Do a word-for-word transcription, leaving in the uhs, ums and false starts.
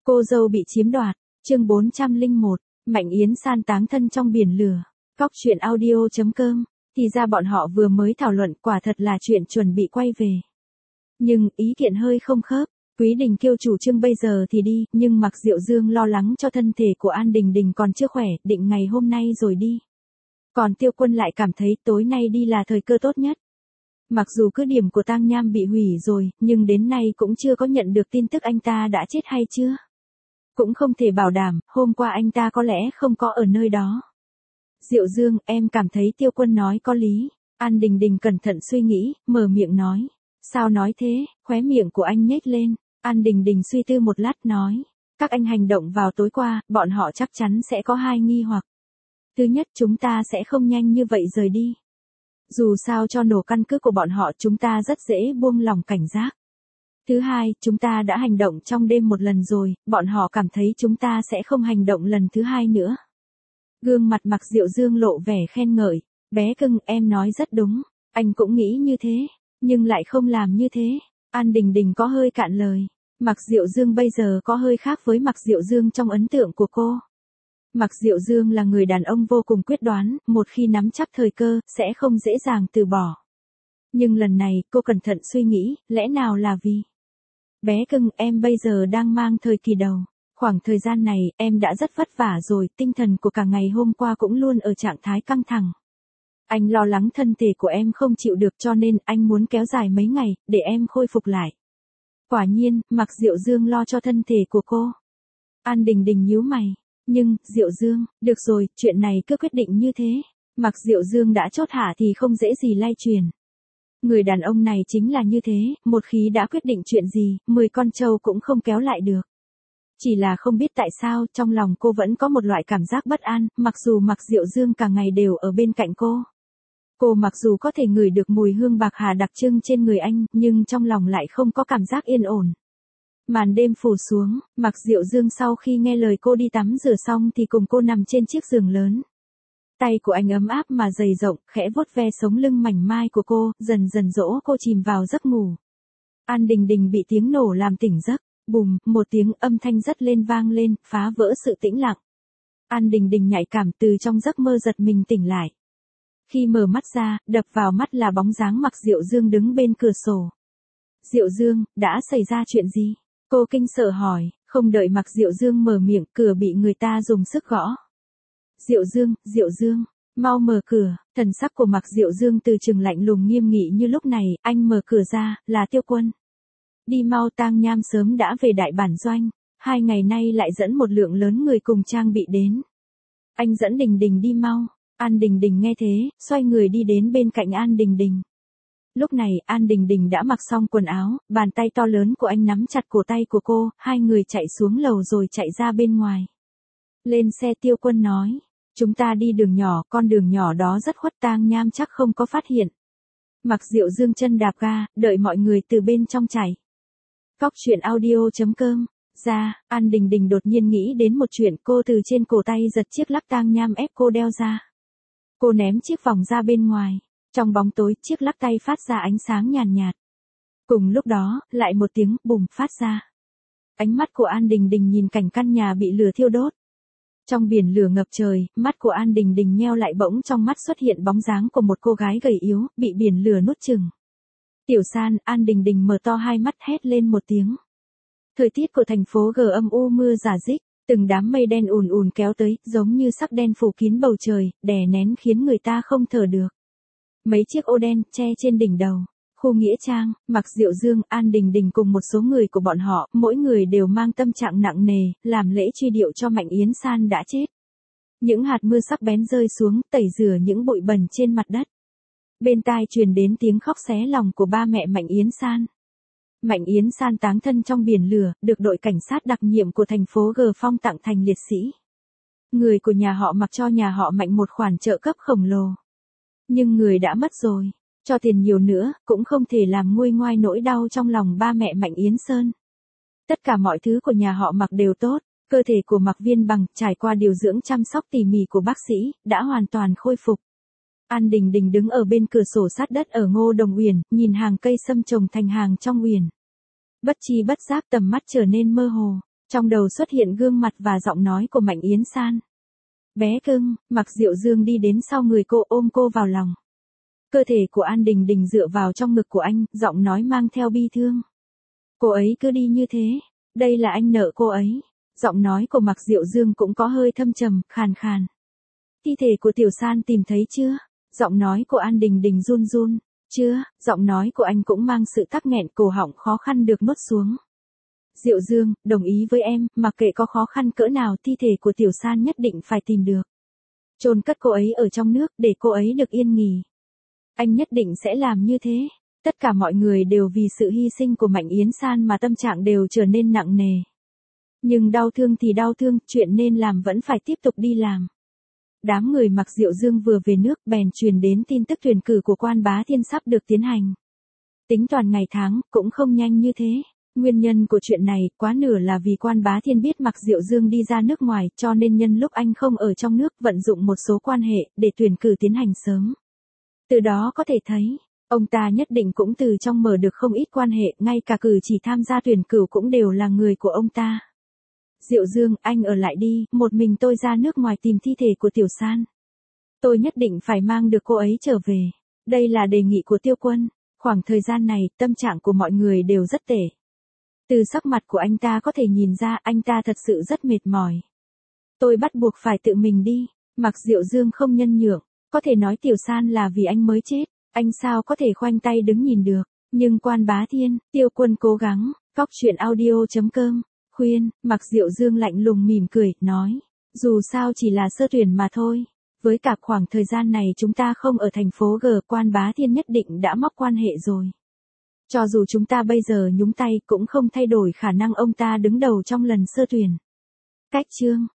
Cô dâu bị chiếm đoạt, chương bốn trăm lẻ một, Mạnh Yến San táng thân trong biển lửa. Cóc truyện audio chấm com, thì ra bọn họ vừa mới thảo luận quả thật là chuyện chuẩn bị quay về. Nhưng ý kiện hơi không khớp, Quý Đình Kiêu chủ trương bây giờ thì đi, nhưng Mạc Diệu Dương lo lắng cho thân thể của An Đình Đình còn chưa khỏe, định ngày hôm nay rồi đi. Còn Tiêu Quân lại cảm thấy tối nay đi là thời cơ tốt nhất. Mặc dù cứ điểm của Tang Nham bị hủy rồi, nhưng đến nay cũng chưa có nhận được tin tức anh ta đã chết hay chưa. Cũng không thể bảo đảm, hôm qua anh ta có lẽ không có ở nơi đó. Diệu Dương, em cảm thấy Tiêu Quân nói có lý. An Đình Đình cẩn thận suy nghĩ, mở miệng nói. Sao nói thế, khóe miệng của anh nhếch lên. An Đình Đình suy tư một lát nói. Các anh hành động vào tối qua, bọn họ chắc chắn sẽ có hai nghi hoặc. Thứ nhất, chúng ta sẽ không nhanh như vậy rời đi. Dù sao cho nổ căn cứ của bọn họ chúng ta rất dễ buông lòng cảnh giác. Thứ hai, chúng ta đã hành động trong đêm một lần rồi, bọn họ cảm thấy chúng ta sẽ không hành động lần thứ hai nữa. Gương mặt Mạc Diệu Dương lộ vẻ khen ngợi. Bé cưng, em nói rất đúng, anh cũng nghĩ như thế, nhưng lại không làm như thế. An Đình Đình có hơi cạn lời. Mạc Diệu Dương bây giờ có hơi khác với Mạc Diệu Dương trong ấn tượng của cô. Mạc Diệu Dương là người đàn ông vô cùng quyết đoán, một khi nắm chắc thời cơ, sẽ không dễ dàng từ bỏ. Nhưng lần này, cô cẩn thận suy nghĩ, lẽ nào là vì... Bé cưng, em bây giờ đang mang thời kỳ đầu. Khoảng thời gian này, em đã rất vất vả rồi, tinh thần của cả ngày hôm qua cũng luôn ở trạng thái căng thẳng. Anh lo lắng thân thể của em không chịu được cho nên anh muốn kéo dài mấy ngày, để em khôi phục lại. Quả nhiên, Mạc Diệu Dương lo cho thân thể của cô. An Đình Đình nhíu mày. Nhưng, Diệu Dương, được rồi, chuyện này cứ quyết định như thế. Mạc Diệu Dương đã chốt hạ thì không dễ gì lay truyền. Người đàn ông này chính là như thế, một khi đã quyết định chuyện gì, mười con trâu cũng không kéo lại được. Chỉ là không biết tại sao, trong lòng cô vẫn có một loại cảm giác bất an, mặc dù Mạc Diệu Dương cả ngày đều ở bên cạnh cô. Cô mặc dù có thể ngửi được mùi hương bạc hà đặc trưng trên người anh, nhưng trong lòng lại không có cảm giác yên ổn. Màn đêm phủ xuống, Mạc Diệu Dương sau khi nghe lời cô đi tắm rửa xong thì cùng cô nằm trên chiếc giường lớn. Tay của anh ấm áp mà dày rộng, khẽ vuốt ve sống lưng mảnh mai của cô, dần dần dỗ cô chìm vào giấc ngủ. An Đình Đình bị tiếng nổ làm tỉnh giấc, bùm, một tiếng âm thanh rất lên vang lên, phá vỡ sự tĩnh lặng. An Đình Đình nhạy cảm từ trong giấc mơ giật mình tỉnh lại. Khi mở mắt ra, đập vào mắt là bóng dáng Mạc Diệu Dương đứng bên cửa sổ. Diệu Dương, đã xảy ra chuyện gì? Cô kinh sợ hỏi, không đợi Mạc Diệu Dương mở miệng, cửa bị người ta dùng sức gõ. Diệu Dương, Diệu Dương, mau mở cửa. Thần sắc của Mạc Diệu Dương từ chừng lạnh lùng nghiêm nghị như lúc này, anh mở cửa ra, là Tiêu Quân. Đi mau, Tang Nham sớm đã về đại bản doanh, hai ngày nay lại dẫn một lượng lớn người cùng trang bị đến. Anh dẫn Đình Đình đi mau. An Đình Đình nghe thế, xoay người đi đến bên cạnh An Đình Đình. Lúc này, An Đình Đình đã mặc xong quần áo, bàn tay to lớn của anh nắm chặt cổ tay của cô, hai người chạy xuống lầu rồi chạy ra bên ngoài. Lên xe, Tiêu Quân nói, chúng ta đi đường nhỏ, con đường nhỏ đó rất khuất, Tang Nham chắc không có phát hiện. Mạc Diệu Dương chân đạp ga, đợi mọi người từ bên trong chạy. Cóc truyện audio chấm com. Ra, An Đình Đình đột nhiên nghĩ đến một chuyện, cô từ trên cổ tay giật chiếc lắc Tang Nham ép cô đeo ra. Cô ném chiếc vòng ra bên ngoài. Trong bóng tối, chiếc lắc tay phát ra ánh sáng nhàn nhạt, nhạt. Cùng lúc đó, lại một tiếng bùm phát ra. Ánh mắt của An Đình Đình nhìn cảnh căn nhà bị lửa thiêu đốt. Trong biển lửa ngập trời, mắt của An Đình Đình nheo lại, bỗng trong mắt xuất hiện bóng dáng của một cô gái gầy yếu, bị biển lửa nuốt chửng. Tiểu San, An Đình Đình mở to hai mắt hét lên một tiếng. Thời tiết của thành phố G âm u mưa rả rích, từng đám mây đen ùn ùn kéo tới, giống như sắc đen phủ kín bầu trời, đè nén khiến người ta không thở được. Mấy chiếc ô đen che trên đỉnh đầu. Khu nghĩa trang, Mạc Diệu Dương, An Đình Đình cùng một số người của bọn họ, mỗi người đều mang tâm trạng nặng nề, làm lễ truy điệu cho Mạnh Yến San đã chết. Những hạt mưa sắc bén rơi xuống, tẩy rửa những bụi bẩn trên mặt đất. Bên tai truyền đến tiếng khóc xé lòng của ba mẹ Mạnh Yến San. Mạnh Yến San táng thân trong biển lửa, được đội cảnh sát đặc nhiệm của thành phố G phong tặng thành liệt sĩ. Người của nhà họ Mạc cho nhà họ Mạnh một khoản trợ cấp khổng lồ. Nhưng người đã mất rồi, cho tiền nhiều nữa, cũng không thể làm nguôi ngoai nỗi đau trong lòng ba mẹ Mạnh Yến Sơn. Tất cả mọi thứ của nhà họ Mạc đều tốt, cơ thể của Mạc Viên Bằng, trải qua điều dưỡng chăm sóc tỉ mỉ của bác sĩ, đã hoàn toàn khôi phục. An Đình Đình đứng ở bên cửa sổ sát đất ở Ngô Đồng Uyển, nhìn hàng cây sâm trồng thành hàng trong uyển. Bất chi bất giác tầm mắt trở nên mơ hồ. Trong đầu xuất hiện gương mặt và giọng nói của Mạnh Yến San. Bé cưng, Mạc Diệu Dương đi đến sau người cô ôm cô vào lòng. Cơ thể của An Đình Đình dựa vào trong ngực của anh, giọng nói mang theo bi thương. Cô ấy cứ đi như thế, đây là anh nợ cô ấy. Giọng nói của Mạc Diệu Dương cũng có hơi thâm trầm, khàn khàn. Thi thể của Tiểu San tìm thấy chưa? Giọng nói của An Đình Đình run run. Chưa, giọng nói của anh cũng mang sự tắc nghẹn, cổ họng khó khăn được nuốt xuống. Diệu Dương, đồng ý với em, mặc kệ có khó khăn cỡ nào thi thể của Tiểu San nhất định phải tìm được. Chôn cất cô ấy ở trong nước để cô ấy được yên nghỉ. Anh nhất định sẽ làm như thế. Tất cả mọi người đều vì sự hy sinh của Mạnh Yến San mà tâm trạng đều trở nên nặng nề. Nhưng đau thương thì đau thương, chuyện nên làm vẫn phải tiếp tục đi làm. Đám người Mạc Diệu Dương vừa về nước bèn truyền đến tin tức tuyển cử của Quan Bá Thiên sắp được tiến hành. Tính toàn ngày tháng, cũng không nhanh như thế. Nguyên nhân của chuyện này, quá nửa là vì Quan Bá Thiên biết Mạc Diệu Dương đi ra nước ngoài, cho nên nhân lúc anh không ở trong nước vận dụng một số quan hệ, để tuyển cử tiến hành sớm. Từ đó có thể thấy, ông ta nhất định cũng từ trong mở được không ít quan hệ, ngay cả cử chỉ tham gia tuyển cử cũng đều là người của ông ta. Diệu Dương, anh ở lại đi, một mình tôi ra nước ngoài tìm thi thể của Tiểu San. Tôi nhất định phải mang được cô ấy trở về. Đây là đề nghị của Tiêu Quân. Khoảng thời gian này, tâm trạng của mọi người đều rất tệ. Từ sắc mặt của anh ta có thể nhìn ra anh ta thật sự rất mệt mỏi. Tôi bắt buộc phải tự mình đi. Mạc Diệu Dương không nhân nhượng. Có thể nói Tiểu San là vì anh mới chết. Anh sao có thể khoanh tay đứng nhìn được. Nhưng Quan Bá Thiên, Tiêu Quân cố gắng. Góc truyện audio chấm com khuyên. Mạc Diệu Dương lạnh lùng mỉm cười, nói. Dù sao chỉ là sơ tuyển mà thôi. Với cả khoảng thời gian này chúng ta không ở thành phố G, Quan Bá Thiên nhất định đã móc quan hệ rồi. Cho dù chúng ta bây giờ nhúng tay cũng không thay đổi khả năng ông ta đứng đầu trong lần sơ tuyển. Cách chương